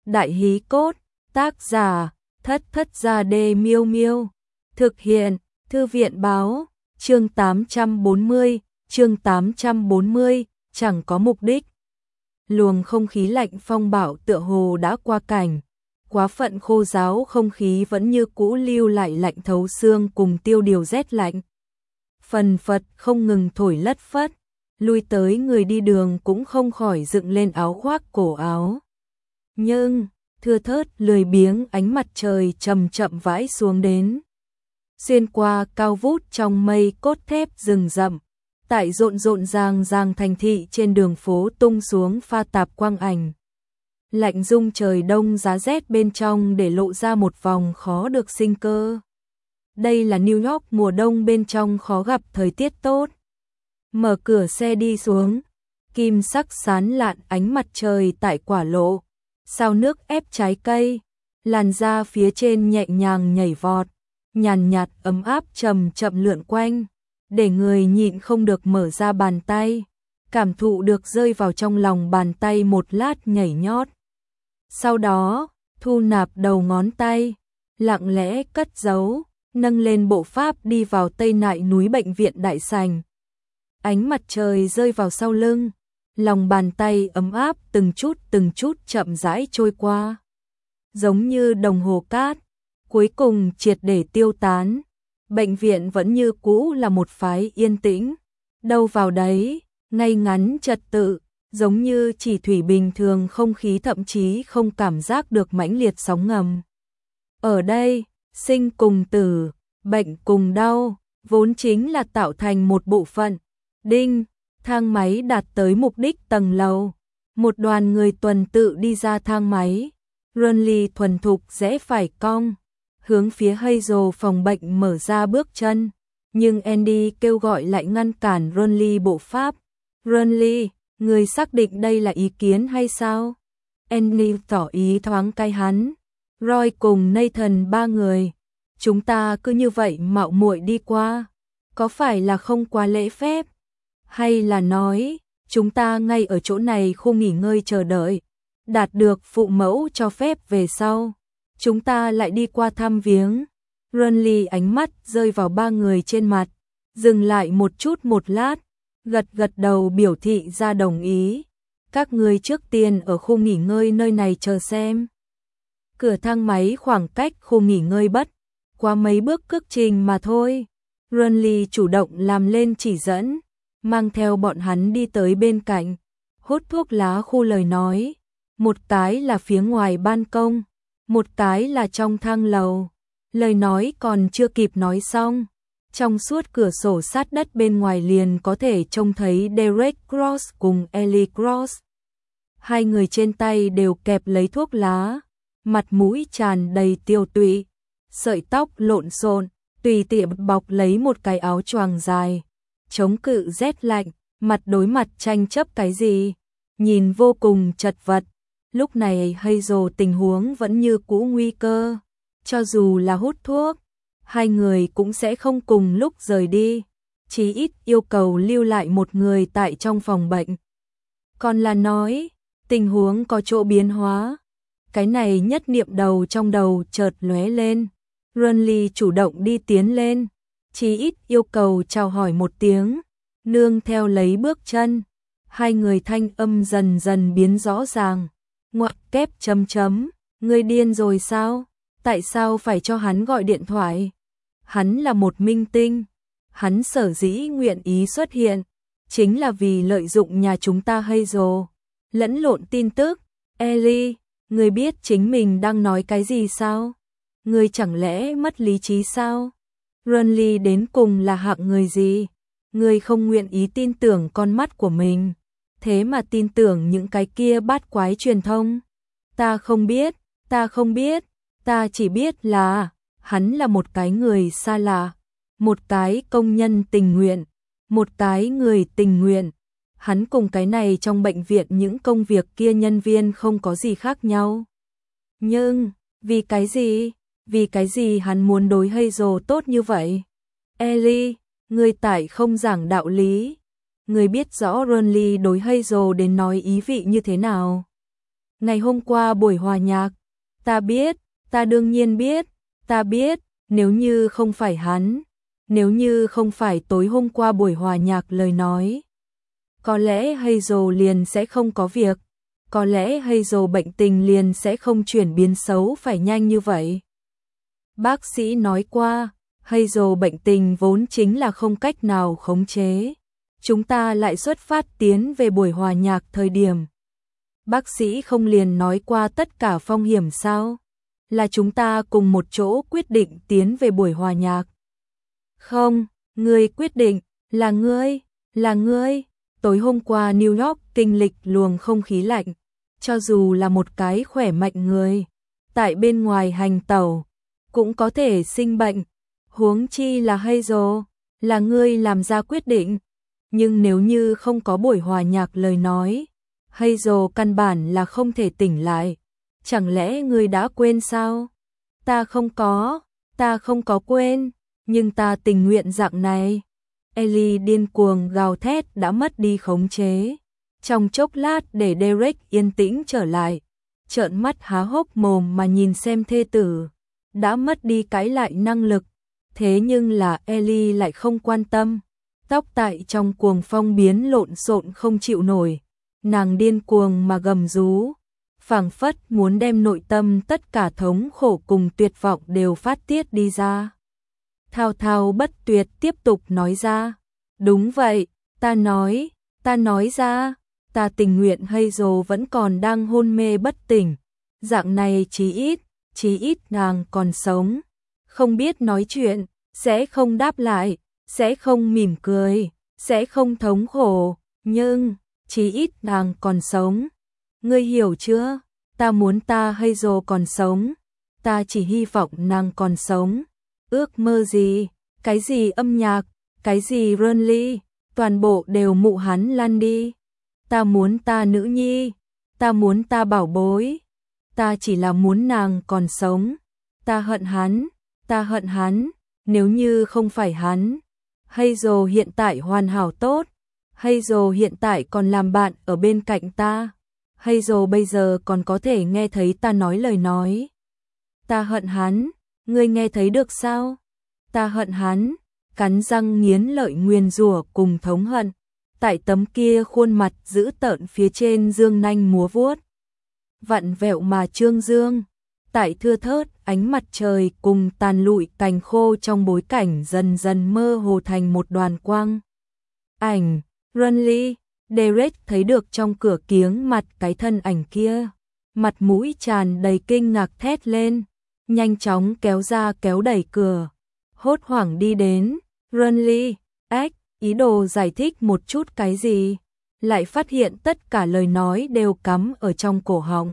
Đại hí cốt, tác giả, Thất Thất Gia Đê Miêu Miêu. Thực hiện, Thư viện báo, chương 840, chẳng có mục đích. Luồng không khí lạnh phong bạo tựa hồ đã qua cảnh. Quá phận khô ráo không khí vẫn như cũ lưu lại lạnh thấu xương cùng tiêu điều rét lạnh. Phần phật không ngừng thổi lất phất, lui tới người đi đường cũng không khỏi dựng lên áo khoác cổ áo. Nhưng, thưa thớt lười biếng ánh mặt trời chậm chậm vãi xuống đến. Xuyên qua cao vút trong mây cốt thép rừng rậm, tại rộn rộn ràng ràng thành thị trên đường phố tung xuống pha tạp quang ảnh. Lạnh rung trời đông giá rét bên trong để lộ ra một vòng khó được sinh cơ. Đây là New York mùa đông bên trong khó gặp thời tiết tốt. Mở cửa xe đi xuống, kim sắc sán lạn ánh mặt trời tại quả lộ, sao nước ép trái cây, làn da phía trên nhẹ nhàng nhảy vọt, nhàn nhạt ấm áp chậm chậm lượn quanh, để người nhịn không được mở ra bàn tay, cảm thụ được rơi vào trong lòng bàn tay một lát nhảy nhót. Sau đó, thu nạp đầu ngón tay, lặng lẽ cất giấu, nâng lên bộ pháp đi vào tây nại núi bệnh viện đại sành. Ánh mặt trời rơi vào sau lưng, lòng bàn tay ấm áp từng chút chậm rãi trôi qua. Giống như đồng hồ cát, cuối cùng triệt để tiêu tán. Bệnh viện vẫn như cũ là một phái yên tĩnh, đâu vào đấy, ngay ngắn trật tự, giống như chỉ thủy bình thường, không khí thậm chí không cảm giác được mãnh liệt sóng ngầm. Ở đây, sinh cùng tử, bệnh cùng đau, vốn chính là tạo thành một bộ phận. Đinh, thang máy đạt tới mục đích tầng lầu. Một đoàn người tuần tự đi ra thang máy. Ronly thuần thục rẽ phải cong, hướng phía Hazel phòng bệnh mở ra bước chân. Nhưng Andy kêu gọi lại ngăn cản Ronly bộ pháp. Ronly, người xác định đây là ý kiến hay sao? Andy tỏ ý thoáng cay hắn. Roy cùng Nathan ba người. Chúng ta cứ như vậy mạo muội đi qua. Có phải là không quá lễ phép? Hay là nói, chúng ta ngay ở chỗ này khu nghỉ ngơi chờ đợi. Đạt được phụ mẫu cho phép về sau. Chúng ta lại đi qua thăm viếng. Ronly ánh mắt rơi vào ba người trên mặt. Dừng lại một lát. Gật đầu biểu thị ra đồng ý. Các người trước tiên ở khu nghỉ ngơi nơi này chờ xem. Cửa thang máy khoảng cách khu nghỉ ngơi bất qua mấy bước cước trình mà thôi. Ronly chủ động làm lên chỉ dẫn, mang theo bọn hắn đi tới bên cạnh, hút thuốc lá khu lời nói. Một cái là phía ngoài ban công, một cái là trong thang lầu. Lời nói còn chưa kịp nói xong, trong suốt cửa sổ sát đất bên ngoài liền có thể trông thấy Derek Cross cùng Ellie Cross. Hai người trên tay đều kẹp lấy thuốc lá, mặt mũi tràn đầy tiêu tụy, sợi tóc lộn xộn, tùy tiện bọc lấy một cái áo choàng dài, chống cự rét lạnh, mặt đối mặt tranh chấp cái gì, nhìn vô cùng chật vật. Lúc này Hazel tình huống vẫn như cũ nguy cơ, cho dù là hút thuốc, hai người cũng sẽ không cùng lúc rời đi, chí ít yêu cầu lưu lại một người tại trong phòng bệnh. Còn là nói, tình huống có chỗ biến hóa. Cái này nhất niệm đầu trong đầu chợt lóe lên. Ronly chủ động đi tiến lên, chí ít yêu cầu chào hỏi một tiếng, nương theo lấy bước chân. Hai người thanh âm dần dần biến rõ ràng. Ngoặc kép chấm chấm, ngươi điên rồi sao? Tại sao phải cho hắn gọi điện thoại? Hắn là một minh tinh, hắn sở dĩ nguyện ý xuất hiện, chính là vì lợi dụng nhà chúng ta Hazel. Lẫn lộn tin tức. Ellie, ngươi biết chính mình đang nói cái gì sao? Ngươi chẳng lẽ mất lý trí sao? Ronly đến cùng là hạng người gì? Ngươi không nguyện ý tin tưởng con mắt của mình, thế mà tin tưởng những cái kia bát quái truyền thông. Ta không biết, ta chỉ biết là hắn là một cái người xa lạ, một cái công nhân tình nguyện, một cái người tình nguyện. Hắn cùng cái này trong bệnh viện những công việc kia nhân viên không có gì khác nhau. Nhưng, vì cái gì hắn muốn đối Hazel tốt như vậy? Ellie, ngươi tại không giảng đạo lý. Ngươi biết rõ Ronly đối Hazel đến nói ý vị như thế nào. Ngày hôm qua buổi hòa nhạc, ta biết, ta đương nhiên biết, ta biết, nếu như không phải hắn, nếu như không phải tối hôm qua buổi hòa nhạc lời nói, có lẽ Hazel liền sẽ không có việc, có lẽ Hazel bệnh tình liền sẽ không chuyển biến xấu phải nhanh như vậy. Bác sĩ nói qua, Hazel bệnh tình vốn chính là không cách nào khống chế. Chúng ta lại xuất phát tiến về buổi hòa nhạc thời điểm. Bác sĩ không liền nói qua tất cả phong hiểm sao? Là chúng ta cùng một chỗ quyết định tiến về buổi hòa nhạc. Không, ngươi quyết định, là ngươi. Tối hôm qua New York kinh lịch luồng không khí lạnh, cho dù là một cái khỏe mạnh người, tại bên ngoài hành tẩu, cũng có thể sinh bệnh, huống chi là Hazel, là ngươi làm ra quyết định. Nhưng nếu như không có buổi hòa nhạc lời nói, Hazel căn bản là không thể tỉnh lại. Chẳng lẽ ngươi đã quên sao? Ta không có quên, nhưng ta tình nguyện dạng này. Ellie điên cuồng gào thét đã mất đi khống chế. Trong chốc lát để Derek yên tĩnh trở lại, trợn mắt há hốc mồm mà nhìn xem thê tử, đã mất đi cãi lại năng lực. Thế nhưng là Ellie lại không quan tâm. Tóc tại trong cuồng phong biến lộn xộn không chịu nổi, nàng điên cuồng mà gầm rú, phảng phất muốn đem nội tâm tất cả thống khổ cùng tuyệt vọng đều phát tiết đi ra. Thao thao bất tuyệt tiếp tục nói ra, đúng vậy, ta nói ra, ta tình nguyện Hazel vẫn còn đang hôn mê bất tỉnh, dạng này chí ít nàng còn sống, không biết nói chuyện, sẽ không đáp lại, sẽ không mỉm cười, sẽ không thống khổ, nhưng chí ít nàng còn sống. Ngươi hiểu chưa? Ta muốn ta Hazel còn sống, ta chỉ hy vọng nàng còn sống. Ước mơ gì, cái gì âm nhạc, cái gì Runley, toàn bộ đều mụ hắn lăn đi. Ta muốn ta nữ nhi, ta muốn ta bảo bối, ta chỉ là muốn nàng còn sống. Ta hận hắn, nếu như không phải hắn. Hazel hiện tại hoàn hảo tốt, Hazel hiện tại còn làm bạn ở bên cạnh ta. Hazel bây giờ còn có thể nghe thấy ta nói lời nói. Ta hận hắn, ngươi nghe thấy được sao? Ta hận hắn, cắn răng nghiến lợi nguyền rủa cùng thống hận. Tại tấm kia khuôn mặt dữ tợn phía trên dương nanh múa vuốt, vặn vẹo mà trương dương. Tại thưa thớt ánh mặt trời cùng tàn lụi cành khô trong bối cảnh dần dần mơ hồ thành một đoàn quang ảnh. Runley, Derek thấy được trong cửa kiếng mặt cái thân ảnh kia, mặt mũi tràn đầy kinh ngạc thét lên, nhanh chóng kéo ra kéo đẩy cửa, hốt hoảng đi đến. Runley, ý đồ giải thích một chút cái gì, lại phát hiện tất cả lời nói đều cắm ở trong cổ họng.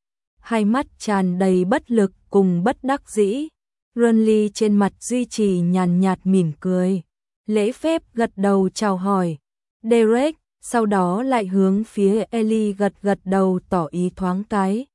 Hai mắt tràn đầy bất lực cùng bất đắc dĩ. Runley trên mặt duy trì nhàn nhạt mỉm cười, lễ phép gật đầu chào hỏi Derek, sau đó lại hướng phía Ellie gật đầu tỏ ý thoáng cái.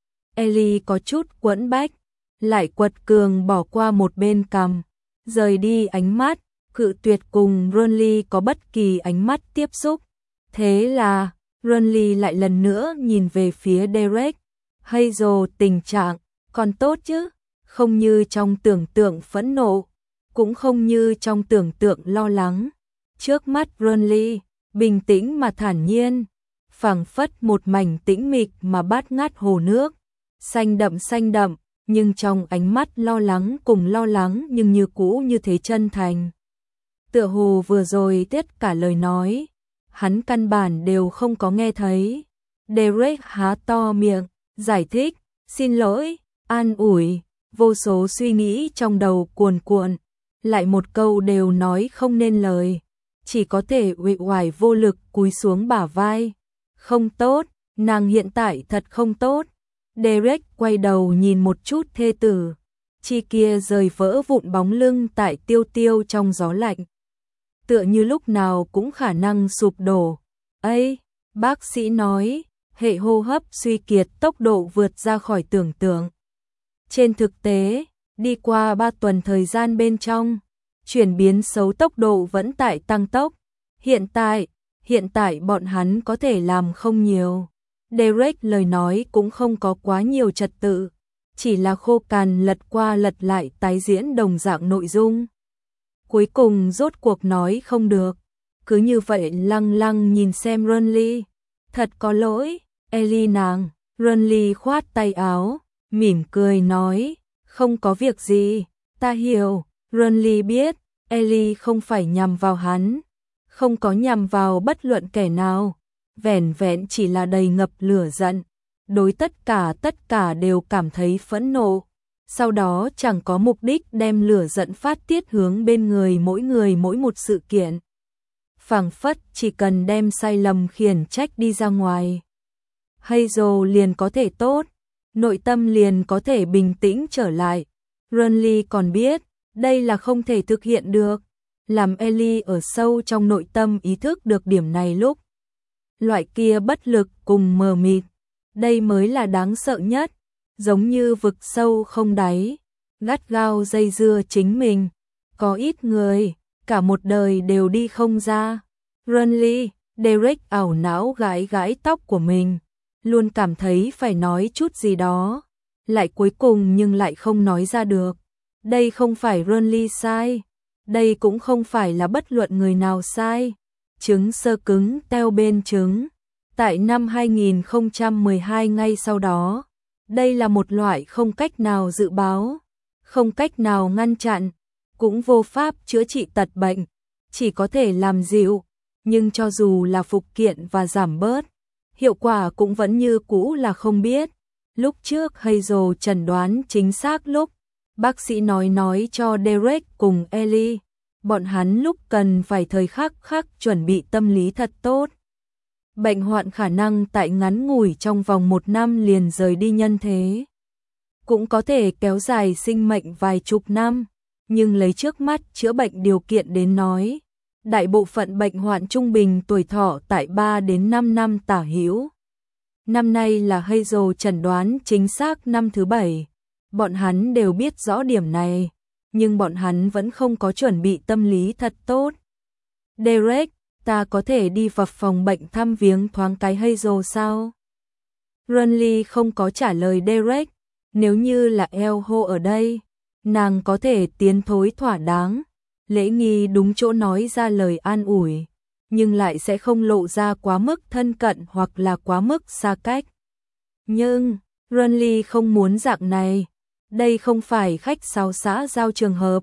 Ellie có chút quẫn bách, lại quật cường bỏ qua một bên cằm, rời đi ánh mắt, cự tuyệt cùng Runley có bất kỳ ánh mắt tiếp xúc. Thế là, Runley lại lần nữa nhìn về phía Derek. Hazel tình trạng còn tốt chứ, không như trong tưởng tượng phẫn nộ, cũng không như trong tưởng tượng lo lắng. Trước mắt Runley, bình tĩnh mà thản nhiên, phảng phất một mảnh tĩnh mịch mà bát ngát hồ nước, xanh đậm, nhưng trong ánh mắt lo lắng cùng lo lắng nhưng như cũ như thế chân thành. Tựa hồ vừa rồi tất cả lời nói, hắn căn bản đều không có nghe thấy. Derek há to miệng, giải thích, xin lỗi, an ủi, vô số suy nghĩ trong đầu cuồn cuộn, lại một câu đều nói không nên lời, chỉ có thể uể oải vô lực cúi xuống bả vai. Không tốt, nàng hiện tại thật không tốt. Derek quay đầu nhìn một chút thê tử, chi kia rời vỡ vụn bóng lưng tại tiêu tiêu trong gió lạnh, tựa như lúc nào cũng khả năng sụp đổ. Ấy, bác sĩ nói, hệ hô hấp suy kiệt tốc độ vượt ra khỏi tưởng tượng. Trên thực tế, đi qua 3 tuần thời gian bên trong, chuyển biến xấu tốc độ vẫn tại tăng tốc. Hiện tại bọn hắn có thể làm không nhiều. Derek lời nói cũng không có quá nhiều trật tự, chỉ là khô cằn lật qua lật lại tái diễn đồng dạng nội dung. Cuối cùng rốt cuộc nói không được, cứ như vậy lăng lăng nhìn xem Renly. Thật có lỗi, Ellie nàng. Renly khoát tay áo, mỉm cười nói, không có việc gì, ta hiểu. Renly biết, Ellie không phải nhằm vào hắn, không có nhằm vào bất luận kẻ nào, vẻn vẹn chỉ là đầy ngập lửa giận, đối tất cả đều cảm thấy phẫn nộ, sau đó chẳng có mục đích đem lửa giận phát tiết hướng bên người mỗi một sự kiện. Phảng phất chỉ cần đem sai lầm khiển trách đi ra ngoài, Hazel liền có thể tốt, nội tâm liền có thể bình tĩnh trở lại. Renly còn biết, đây là không thể thực hiện được, làm Ellie ở sâu trong nội tâm ý thức được điểm này lúc. Loại kia bất lực cùng mờ mịt, đây mới là đáng sợ nhất, giống như vực sâu không đáy, gắt gao dây dưa chính mình. Có ít người, cả một đời đều đi không ra. Renly, Derek ảo não gãi gãi tóc của mình, luôn cảm thấy phải nói chút gì đó, lại cuối cùng nhưng lại không nói ra được. Đây không phải Renly sai, đây cũng không phải là bất luận người nào sai. Trứng sơ cứng teo bên trứng. Tại năm 2012 ngay sau đó, đây là một loại không cách nào dự báo, không cách nào ngăn chặn, cũng vô pháp chữa trị tật bệnh, chỉ có thể làm dịu, nhưng cho dù là phục kiện và giảm bớt, hiệu quả cũng vẫn như cũ là không biết. Lúc trước Hazel chẩn đoán chính xác lúc, bác sĩ nói cho Derek cùng Ellie, bọn hắn lúc cần phải thời khắc chuẩn bị tâm lý thật tốt. Bệnh hoạn khả năng tại ngắn ngủi trong vòng 1 năm liền rời đi nhân thế, cũng có thể kéo dài sinh mệnh vài chục năm, nhưng lấy trước mắt chữa bệnh điều kiện đến nói, đại bộ phận bệnh hoạn trung bình tuổi thọ tại 3 đến 5 năm tả hữu. Năm nay là Hazel chẩn đoán chính xác năm thứ 7, bọn hắn đều biết rõ điểm này, nhưng bọn hắn vẫn không có chuẩn bị tâm lý thật tốt. Derek, ta có thể đi vào phòng bệnh thăm viếng thoáng cái Hazel sao? Renly không có trả lời Derek, nếu như là Elho ở đây, nàng có thể tiến thối thỏa đáng, lễ nghi đúng chỗ nói ra lời an ủi, nhưng lại sẽ không lộ ra quá mức thân cận hoặc là quá mức xa cách. Nhưng, Renly không muốn dạng này, đây không phải khách sáo xã giao trường hợp.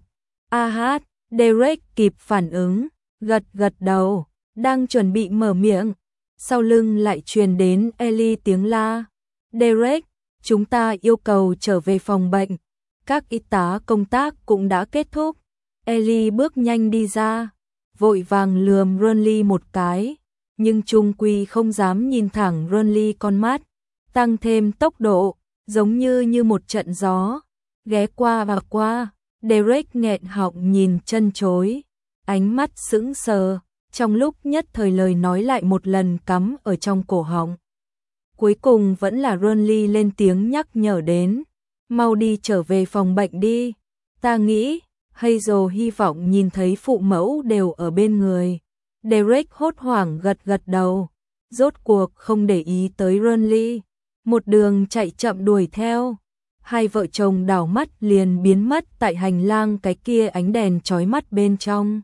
Derek kịp phản ứng, gật đầu, đang chuẩn bị mở miệng, sau lưng lại truyền đến Ellie tiếng la. Derek, chúng ta yêu cầu trở về phòng bệnh, các y tá công tác cũng đã kết thúc. Ellie bước nhanh đi ra, vội vàng lườm Renly một cái, nhưng chung quy không dám nhìn thẳng Renly con mắt, tăng thêm tốc độ, giống như một trận gió, ghé qua và qua. Derek nghẹn họng nhìn chân chối, ánh mắt sững sờ, trong lúc nhất thời lời nói lại một lần cắm ở trong cổ họng. Cuối cùng vẫn là Renly lên tiếng nhắc nhở đến, mau đi trở về phòng bệnh đi, ta nghĩ. Hazel hy vọng nhìn thấy phụ mẫu đều ở bên người. Derek hốt hoảng gật đầu, rốt cuộc không để ý tới Renly, một đường chạy chậm đuổi theo. Hai vợ chồng đảo mắt liền biến mất tại hành lang cái kia ánh đèn chói mắt bên trong.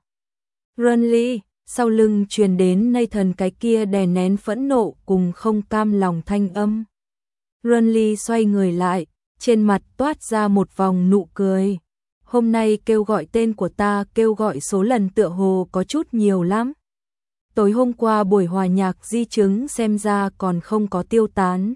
Renly, sau lưng truyền đến Nathan cái kia đè nén phẫn nộ cùng không cam lòng thanh âm. Renly xoay người lại, trên mặt toát ra một vòng nụ cười. Hôm nay kêu gọi tên của ta kêu gọi số lần tựa hồ có chút nhiều lắm. Tối hôm qua buổi hòa nhạc di chứng xem ra còn không có tiêu tán.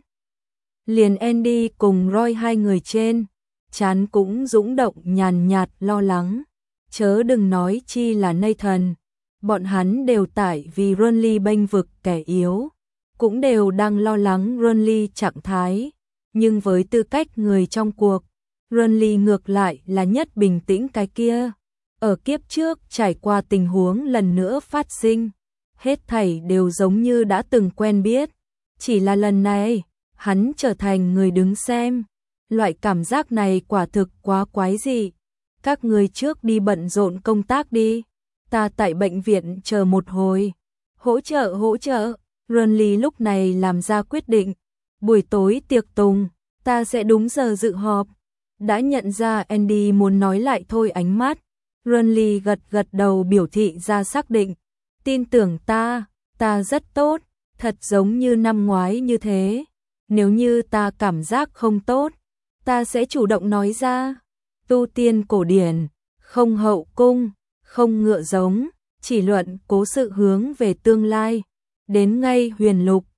Liền Andy cùng Roy hai người trên, trán cũng dũng động nhàn nhạt lo lắng. Chớ đừng nói chi là Nathan, bọn hắn đều tại vì Renly bênh vực kẻ yếu, cũng đều đang lo lắng Renly trạng thái. Nhưng với tư cách người trong cuộc, Renly ngược lại là nhất bình tĩnh cái kia. Ở kiếp trước trải qua tình huống lần nữa phát sinh, hết thảy đều giống như đã từng quen biết. Chỉ là lần này, hắn trở thành người đứng xem. Loại cảm giác này quả thực quá quái dị. Các người trước đi bận rộn công tác đi, ta tại bệnh viện chờ một hồi. Hỗ trợ. Renly lúc này làm ra quyết định, Buổi tối tiệc tùng, ta sẽ đúng giờ dự họp. Đã nhận ra Andy muốn nói lại thôi ánh mắt. Renly gật gật đầu biểu thị ra xác định. Tin tưởng ta rất tốt, thật giống như năm ngoái như thế. Nếu như ta cảm giác không tốt, ta sẽ chủ động nói ra. Tu tiên cổ điển, không hậu cung, không ngựa giống, chỉ luận cố sự hướng về tương lai. Đến ngay huyền lục,